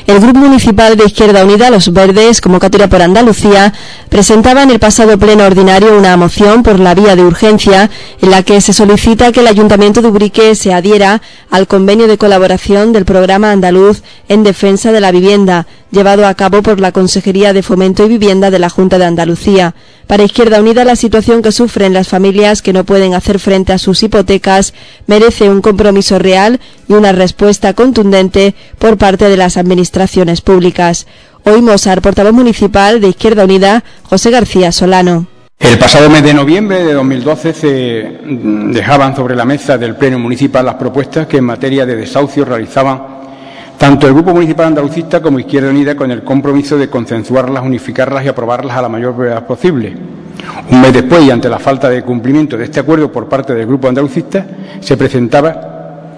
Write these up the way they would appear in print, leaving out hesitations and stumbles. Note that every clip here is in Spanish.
El Grupo Municipal de Izquierda Unida, Los Verdes, convocatoria por Andalucía, presentaba en el pasado pleno ordinario una moción por la vía de urgencia en la que se solicita que el Ayuntamiento de Ubrique se adhiera al convenio de colaboración del Programa Andaluz en Defensa de la Vivienda, llevado a cabo por la Consejería de Fomento y Vivienda de la Junta de Andalucía. Para Izquierda Unida, la situación que sufren las familias que no pueden hacer frente a sus hipotecas merece un compromiso real y una respuesta contundente por parte de las administraciones públicas. Oímos al portavoz municipal de Izquierda Unida, José García Solano. El pasado mes de noviembre de 2012 se dejaban sobre la mesa del Pleno Municipal las propuestas que en materia de desahucio realizaban tanto el Grupo Municipal Andalucista como Izquierda Unida, con el compromiso de consensuarlas, unificarlas y aprobarlas a la mayor brevedad posible. Un mes después, y ante la falta de cumplimiento de este acuerdo por parte del Grupo Andalucista, se presentaba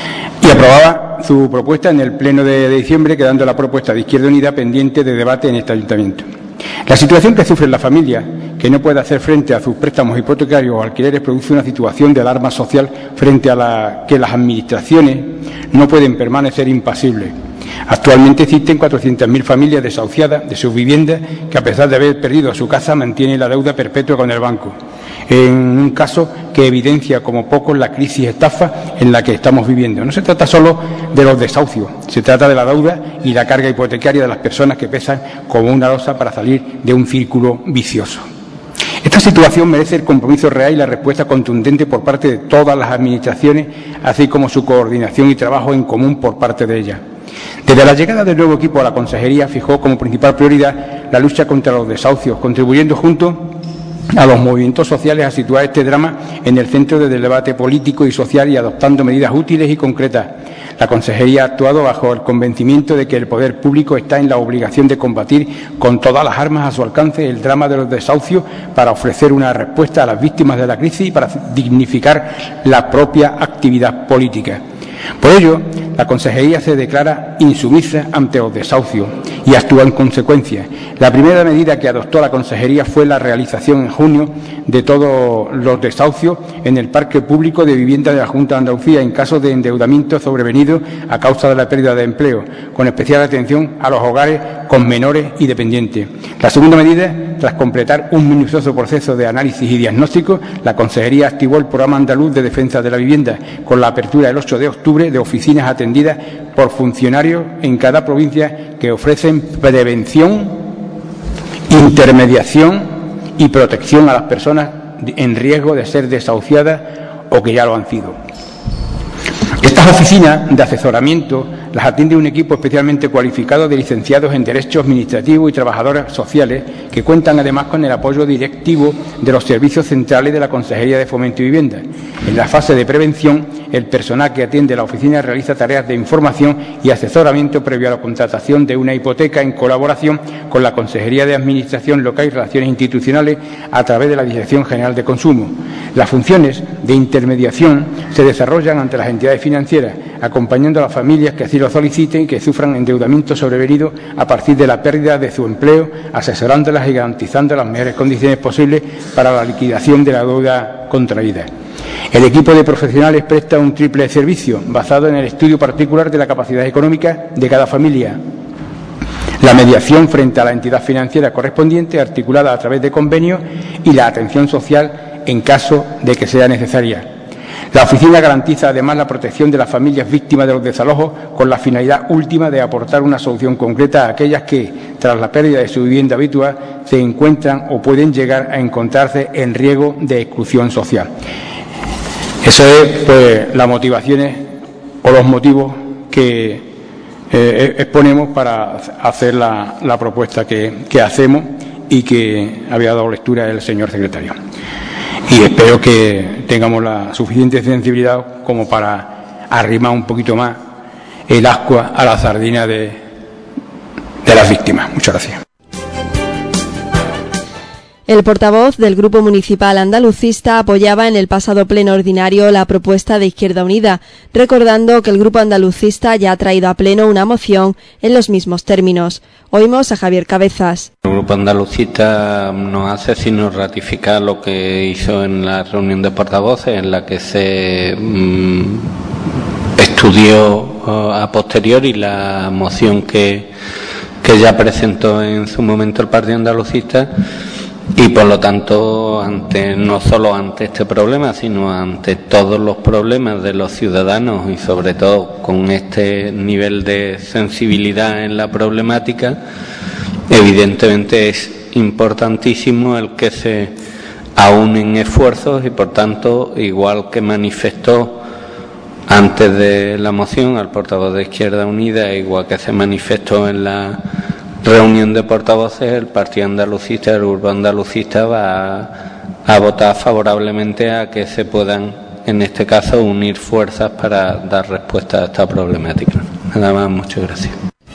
y aprobaba su propuesta en el Pleno de diciembre, quedando la propuesta de Izquierda Unida pendiente de debate en este Ayuntamiento. La situación que sufre la familia, que no puede hacer frente a sus préstamos hipotecarios o alquileres, produce una situación de alarma social frente a la que las administraciones no pueden permanecer impasibles. Actualmente existen 400.000 familias desahuciadas de sus viviendas que, a pesar de haber perdido su casa, mantienen la deuda perpetua con el banco, en un caso que evidencia como poco la crisis estafa en la que estamos viviendo. No se trata solo de los desahucios, se trata de la deuda y la carga hipotecaria de las personas que pesan como una losa para salir de un círculo vicioso. Esta situación merece el compromiso real y la respuesta contundente por parte de todas las administraciones, así como su coordinación y trabajo en común por parte de ellas. Desde la llegada del nuevo equipo a la Consejería fijó como principal prioridad la lucha contra los desahucios, contribuyendo junto a los movimientos sociales a situar este drama en el centro del debate político y social y adoptando medidas útiles y concretas. La Consejería ha actuado bajo el convencimiento de que el poder público está en la obligación de combatir con todas las armas a su alcance el drama de los desahucios para ofrecer una respuesta a las víctimas de la crisis y para dignificar la propia actividad política. Por ello, la Consejería se declara insumisa ante los desahucios y actúa en consecuencia. La primera medida que adoptó la Consejería fue la realización en junio de todos los desahucios en el parque público de vivienda de la Junta de Andalucía en caso de endeudamiento sobrevenido a causa de la pérdida de empleo, con especial atención a los hogares con menores y dependientes. La segunda medida, tras completar un minucioso proceso de análisis y diagnóstico, la Consejería activó el Programa Andaluz de Defensa de la Vivienda, con la apertura el 8 de octubre de oficinas atendidas por funcionarios en cada provincia que ofrecen prevención, intermediación y protección a las personas en riesgo de ser desahuciadas o que ya lo han sido. Estas oficinas de asesoramiento las atiende un equipo especialmente cualificado de licenciados en Derecho Administrativo y trabajadores sociales que cuentan además con el apoyo directivo de los servicios centrales de la Consejería de Fomento y Vivienda. En la fase de prevención, el personal que atiende la oficina realiza tareas de información y asesoramiento previo a la contratación de una hipoteca en colaboración con la Consejería de Administración Local y Relaciones Institucionales a través de la Dirección General de Consumo. Las funciones de intermediación se desarrollan ante las entidades financieras, acompañando a las familias que así lo soliciten y que sufran endeudamiento sobrevenido a partir de la pérdida de su empleo, asesorándolas y garantizando las mejores condiciones posibles para la liquidación de la deuda contraída. El equipo de profesionales presta un triple servicio basado en el estudio particular de la capacidad económica de cada familia, la mediación frente a la entidad financiera correspondiente articulada a través de convenios y la atención social en caso de que sea necesaria. La oficina garantiza además la protección de las familias víctimas de los desalojos con la finalidad última de aportar una solución concreta a aquellas que, tras la pérdida de su vivienda habitual, se encuentran o pueden llegar a encontrarse en riesgo de exclusión social. Eso es, pues, las motivaciones o los motivos que exponemos para hacer la propuesta que hacemos y que había dado lectura el señor secretario. Y espero que tengamos la suficiente sensibilidad como para arrimar un poquito más el ascua a la sardina de las víctimas. Muchas gracias. El portavoz del Grupo Municipal Andalucista apoyaba en el pasado pleno ordinario la propuesta de Izquierda Unida, recordando que el Grupo Andalucista ya ha traído a pleno una moción en los mismos términos. Oímos a Javier Cabezas. El Grupo Andalucista no hace sino ratificar lo que hizo en la reunión de portavoces, en la que se estudió a posteriori la moción que ya presentó en su momento el Partido Andalucista, y por lo tanto no solo ante este problema, sino ante todos los problemas de los ciudadanos, y sobre todo con este nivel de sensibilidad en la problemática, evidentemente es importantísimo el que se aúnen esfuerzos, y por tanto, igual que manifestó antes de la moción al portavoz de Izquierda Unida, igual que se manifestó en la reunión de portavoces, el Partido Andalucista, el Grupo Andalucista va a votar favorablemente a que se puedan, en este caso, unir fuerzas para dar respuesta a esta problemática. Nada más, muchas gracias.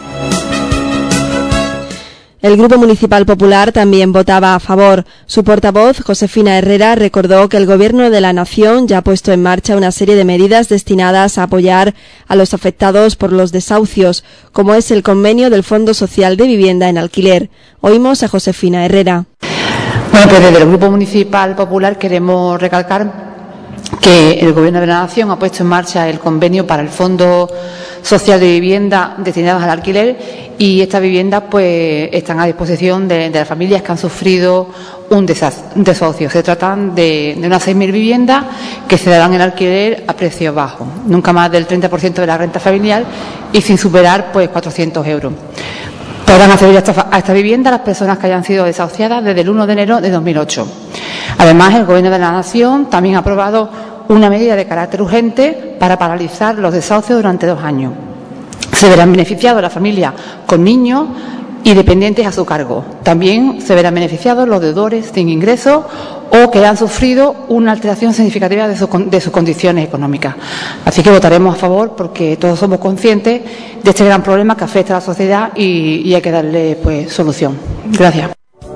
El Grupo Municipal Popular también votaba a favor. Su portavoz, Josefina Herrera, recordó que el Gobierno de la Nación ya ha puesto en marcha una serie de medidas destinadas a apoyar a los afectados por los desahucios, como es el convenio del Fondo Social de Vivienda en Alquiler. Oímos a Josefina Herrera. Bueno, pues desde el Grupo Municipal Popular queremos recalcar que el Gobierno de la Nación ha puesto en marcha el convenio para el Fondo Social de Vivienda destinados al alquiler, y estas viviendas pues están a disposición de las familias que han sufrido un desahucio. Se tratan de unas 6.000 viviendas que se darán en alquiler a precio bajo, nunca más del 30% de la renta familiar y sin superar pues 400 euros. Podrán acceder a esta vivienda las personas que hayan sido desahuciadas desde el 1 de enero de 2008. Además, el Gobierno de la Nación también ha aprobado una medida de carácter urgente para paralizar los desahucios durante 2 años. Se verán beneficiados las familias con niños y dependientes a su cargo. También se verán beneficiados los deudores sin ingresos o que han sufrido una alteración significativa de sus condiciones económicas. Así que votaremos a favor, porque todos somos conscientes de este gran problema que afecta a la sociedad y hay que darle pues solución. Gracias.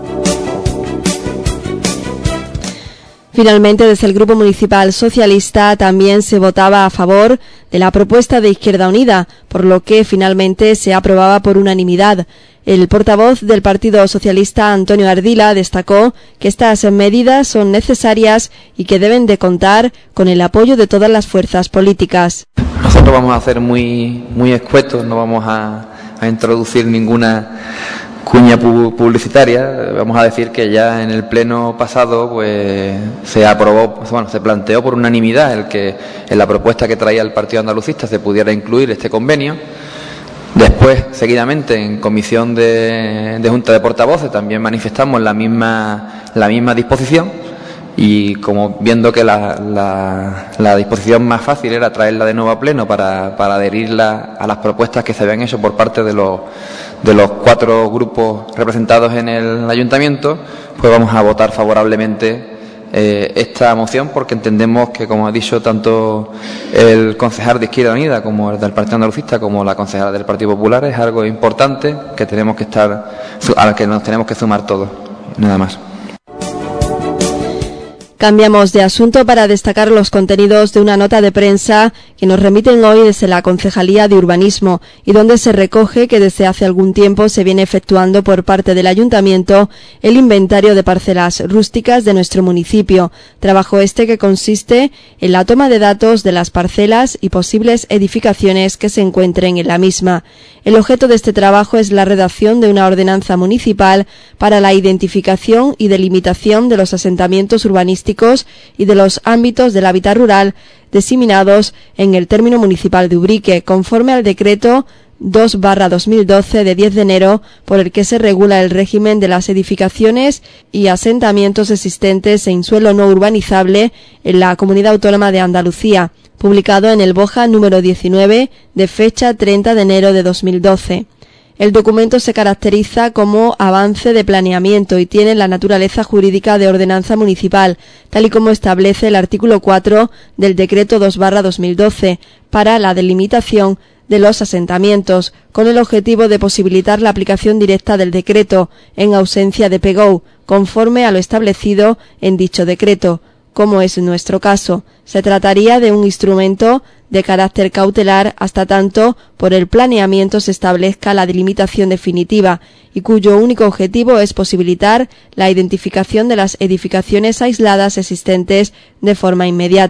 Finalmente, desde el Grupo Municipal Socialista también se votaba a favor de la propuesta de Izquierda Unida, por lo que finalmente se aprobaba por unanimidad. El portavoz del Partido Socialista, Antonio Ardila, destacó que estas medidas son necesarias y que deben de contar con el apoyo de todas las fuerzas políticas. Nosotros vamos a ser muy escuetos, no vamos a introducir ninguna cuña publicitaria. Vamos a decir que ya en el pleno pasado pues se planteó por unanimidad el que en la propuesta que traía el Partido Andalucista se pudiera incluir este convenio. Después, seguidamente, en comisión de Junta de Portavoces también manifestamos la misma disposición, y como viendo que la disposición más fácil era traerla de nuevo a pleno para adherirla a las propuestas que se habían hecho por parte de los 4 grupos representados en el ayuntamiento, pues vamos a votar favorablemente esta moción, porque entendemos que, como ha dicho tanto el concejal de Izquierda Unida como el del Partido Andalucista como la concejala del Partido Popular, es algo importante que al que nos tenemos que sumar todos. Nada más. Cambiamos de asunto para destacar los contenidos de una nota de prensa que nos remiten hoy desde la Concejalía de Urbanismo, y donde se recoge que desde hace algún tiempo se viene efectuando por parte del Ayuntamiento el inventario de parcelas rústicas de nuestro municipio. Trabajo este que consiste en la toma de datos de las parcelas y posibles edificaciones que se encuentren en la misma. El objeto de este trabajo es la redacción de una ordenanza municipal para la identificación y delimitación de los asentamientos urbanísticos y de los ámbitos del hábitat rural diseminados en el término municipal de Ubrique, conforme al decreto 2/2012 de 10 de enero, por el que se regula el régimen de las edificaciones y asentamientos existentes en suelo no urbanizable en la Comunidad Autónoma de Andalucía, publicado en el BOJA número 19 de fecha 30 de enero de 2012. El documento se caracteriza como avance de planeamiento y tiene la naturaleza jurídica de ordenanza municipal, tal y como establece el artículo 4 del decreto 2/2012, para la delimitación de los asentamientos, con el objetivo de posibilitar la aplicación directa del decreto, en ausencia de PGO, conforme a lo establecido en dicho decreto. Como es nuestro caso, se trataría de un instrumento de carácter cautelar hasta tanto por el planeamiento se establezca la delimitación definitiva, y cuyo único objetivo es posibilitar la identificación de las edificaciones aisladas existentes de forma inmediata.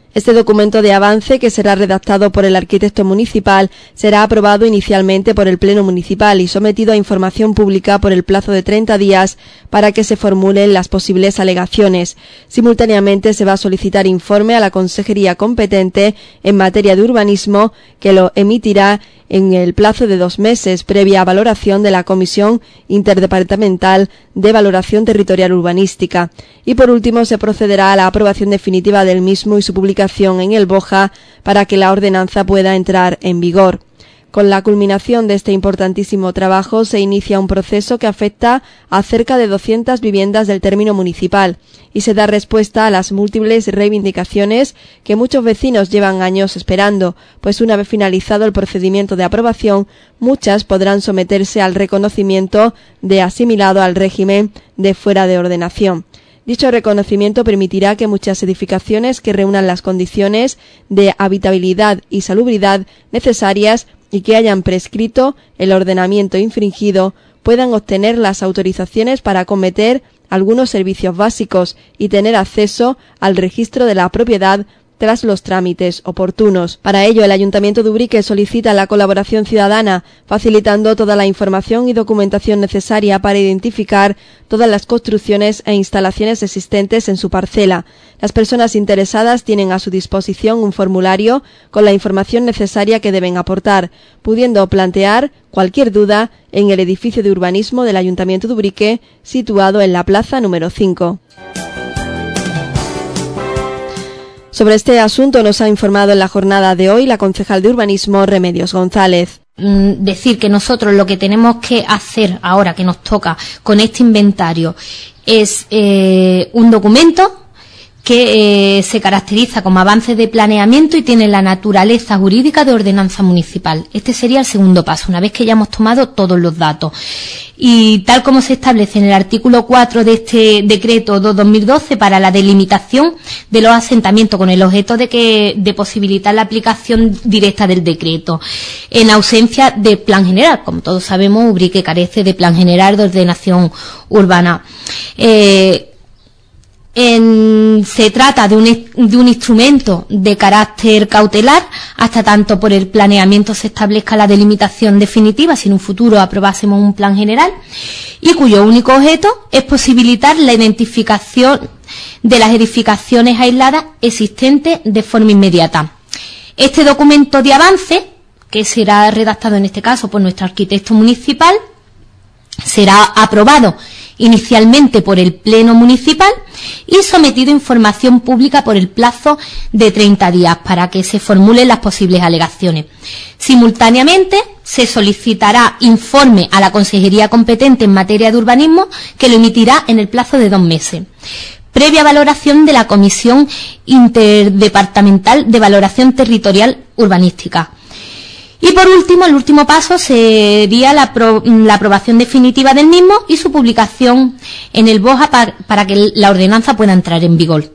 Este documento de avance, que será redactado por el arquitecto municipal, será aprobado inicialmente por el Pleno Municipal y sometido a información pública por el plazo de 30 días para que se formulen las posibles alegaciones. Simultáneamente se va a solicitar informe a la Consejería competente en materia de urbanismo, que lo emitirá en el plazo de 2 meses, previa valoración de la Comisión Interdepartamental de Valoración Territorial Urbanística. Y por último, se procederá a la aprobación definitiva del mismo y su publicación en el BOJA para que la ordenanza pueda entrar en vigor. Con la culminación de este importantísimo trabajo se inicia un proceso que afecta a cerca de 200 viviendas del término municipal y se da respuesta a las múltiples reivindicaciones que muchos vecinos llevan años esperando, pues una vez finalizado el procedimiento de aprobación, muchas podrán someterse al reconocimiento de asimilado al régimen de fuera de ordenación. Dicho reconocimiento permitirá que muchas edificaciones que reúnan las condiciones de habitabilidad y salubridad necesarias y que hayan prescrito el ordenamiento infringido puedan obtener las autorizaciones para acometer algunos servicios básicos y tener acceso al registro de la propiedad tras los trámites oportunos. Para ello, el Ayuntamiento de Ubrique solicita la colaboración ciudadana, facilitando toda la información y documentación necesaria para identificar todas las construcciones e instalaciones existentes en su parcela. Las personas interesadas tienen a su disposición un formulario con la información necesaria que deben aportar, pudiendo plantear cualquier duda en el edificio de urbanismo del Ayuntamiento de Ubrique, situado en la plaza número 5. Sobre este asunto nos ha informado en la jornada de hoy la concejal de Urbanismo, Remedios González. Decir que nosotros lo que tenemos que hacer ahora que nos toca con este inventario es un documento que se caracteriza como avance de planeamiento y tiene la naturaleza jurídica de ordenanza municipal. Este sería el segundo paso, una vez que ya hemos tomado todos los datos. Y tal como se establece en el artículo 4 de este decreto 2/2012 para la delimitación de los asentamientos con el objeto de posibilitar la aplicación directa del decreto, en ausencia de plan general. Como todos sabemos, Ubrique carece de plan general de ordenación urbana. Se trata de un instrumento de carácter cautelar hasta tanto por el planeamiento se establezca la delimitación definitiva, si en un futuro aprobásemos un plan general, y cuyo único objeto es posibilitar la identificación de las edificaciones aisladas existentes de forma inmediata. Este documento de avance, que será redactado en este caso por nuestro arquitecto municipal, será aprobado inicialmente por el Pleno Municipal y sometido a información pública por el plazo de 30 días para que se formulen las posibles alegaciones. Simultáneamente, se solicitará informe a la Consejería competente en materia de urbanismo, que lo emitirá en el plazo de 2 meses, previa valoración de la Comisión Interdepartamental de Valoración Territorial Urbanística. Y por último, el último paso sería la aprobación definitiva del mismo y su publicación en el BOJA para que la ordenanza pueda entrar en vigor.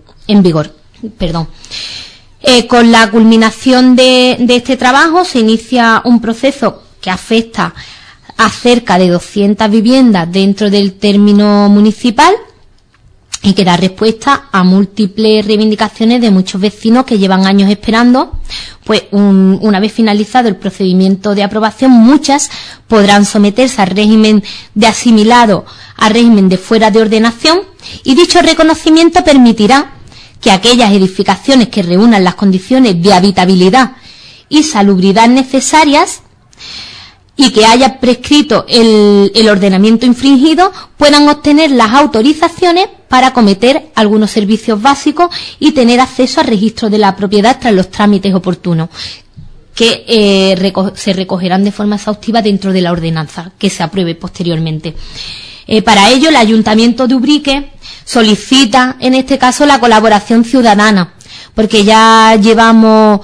Con la culminación de este trabajo se inicia un proceso que afecta a cerca de 200 viviendas dentro del término municipal y que da respuesta a múltiples reivindicaciones de muchos vecinos que llevan años esperando. Pues una vez finalizado el procedimiento de aprobación, muchas podrán someterse al régimen de asimilado al régimen de fuera de ordenación, y dicho reconocimiento permitirá que aquellas edificaciones que reúnan las condiciones de habitabilidad y salubridad necesarias y que haya prescrito el ordenamiento infringido puedan obtener las autorizaciones para acometer algunos servicios básicos y tener acceso al registro de la propiedad tras los trámites oportunos, que se recogerán de forma exhaustiva dentro de la ordenanza que se apruebe posteriormente. Para ello, el Ayuntamiento de Ubrique solicita, en este caso, la colaboración ciudadana, porque ya llevamos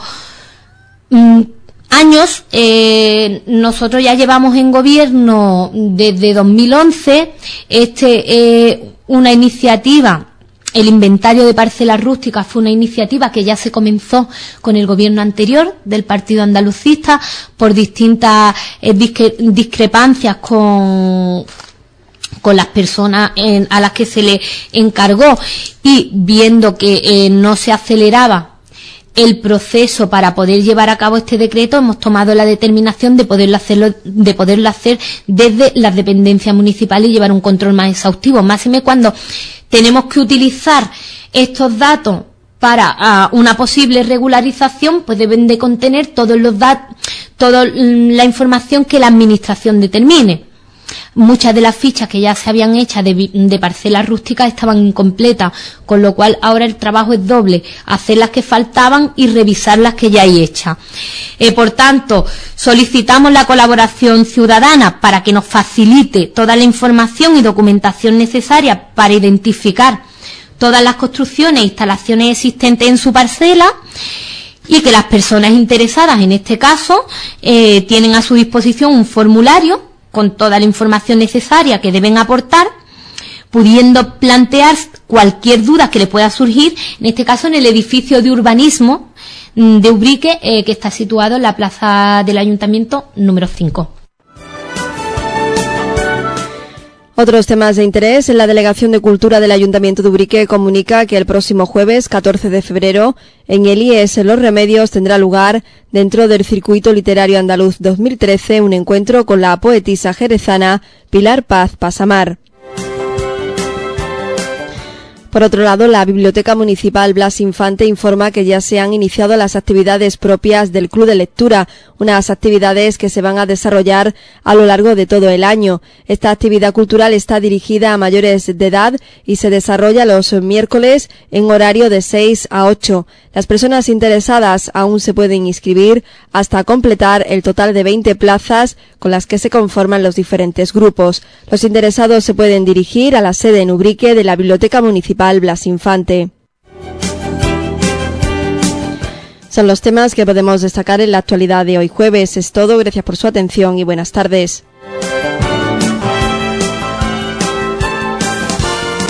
años, nosotros ya llevamos en gobierno desde 2011, una iniciativa, el inventario de parcelas rústicas fue una iniciativa que ya se comenzó con el gobierno anterior del Partido Andalucista por distintas discrepancias con las personas a las que se le encargó, y viendo que no se aceleraba el proceso para poder llevar a cabo este decreto, hemos tomado la determinación de poderlo hacer desde las dependencias municipales y llevar un control más exhaustivo, máxime cuando tenemos que utilizar estos datos para una posible regularización, pues deben de contener todos los datos, toda la información que la administración determine. Muchas de las fichas que ya se habían hecho de parcelas rústicas estaban incompletas, con lo cual ahora el trabajo es doble, hacer las que faltaban y revisar las que ya hay hechas. Por tanto, solicitamos la colaboración ciudadana para que nos facilite toda la información y documentación necesaria para identificar todas las construcciones e instalaciones existentes en su parcela, y que las personas interesadas en este caso tienen a su disposición un formulario con toda la información necesaria que deben aportar, pudiendo plantear cualquier duda que le pueda surgir, en este caso en el edificio de urbanismo de Ubrique, que está situado en la plaza del Ayuntamiento número 5. Otros temas de interés. La Delegación de Cultura del Ayuntamiento de Ubrique comunica que el próximo jueves 14 de febrero en el IES Los Remedios tendrá lugar, dentro del Circuito Literario Andaluz 2013, un encuentro con la poetisa jerezana Pilar Paz Pasamar. Por otro lado, la Biblioteca Municipal Blas Infante informa que ya se han iniciado las actividades propias del Club de Lectura, unas actividades que se van a desarrollar a lo largo de todo el año. Esta actividad cultural está dirigida a mayores de edad y se desarrolla los miércoles en horario de 6 a 8. Las personas interesadas aún se pueden inscribir hasta completar el total de 20 plazas con las que se conforman los diferentes grupos. Los interesados se pueden dirigir a la sede en Ubrique de la Biblioteca Municipal Blas Infante. Son los temas que podemos destacar en la actualidad de hoy jueves. Es todo, gracias por su atención y buenas tardes.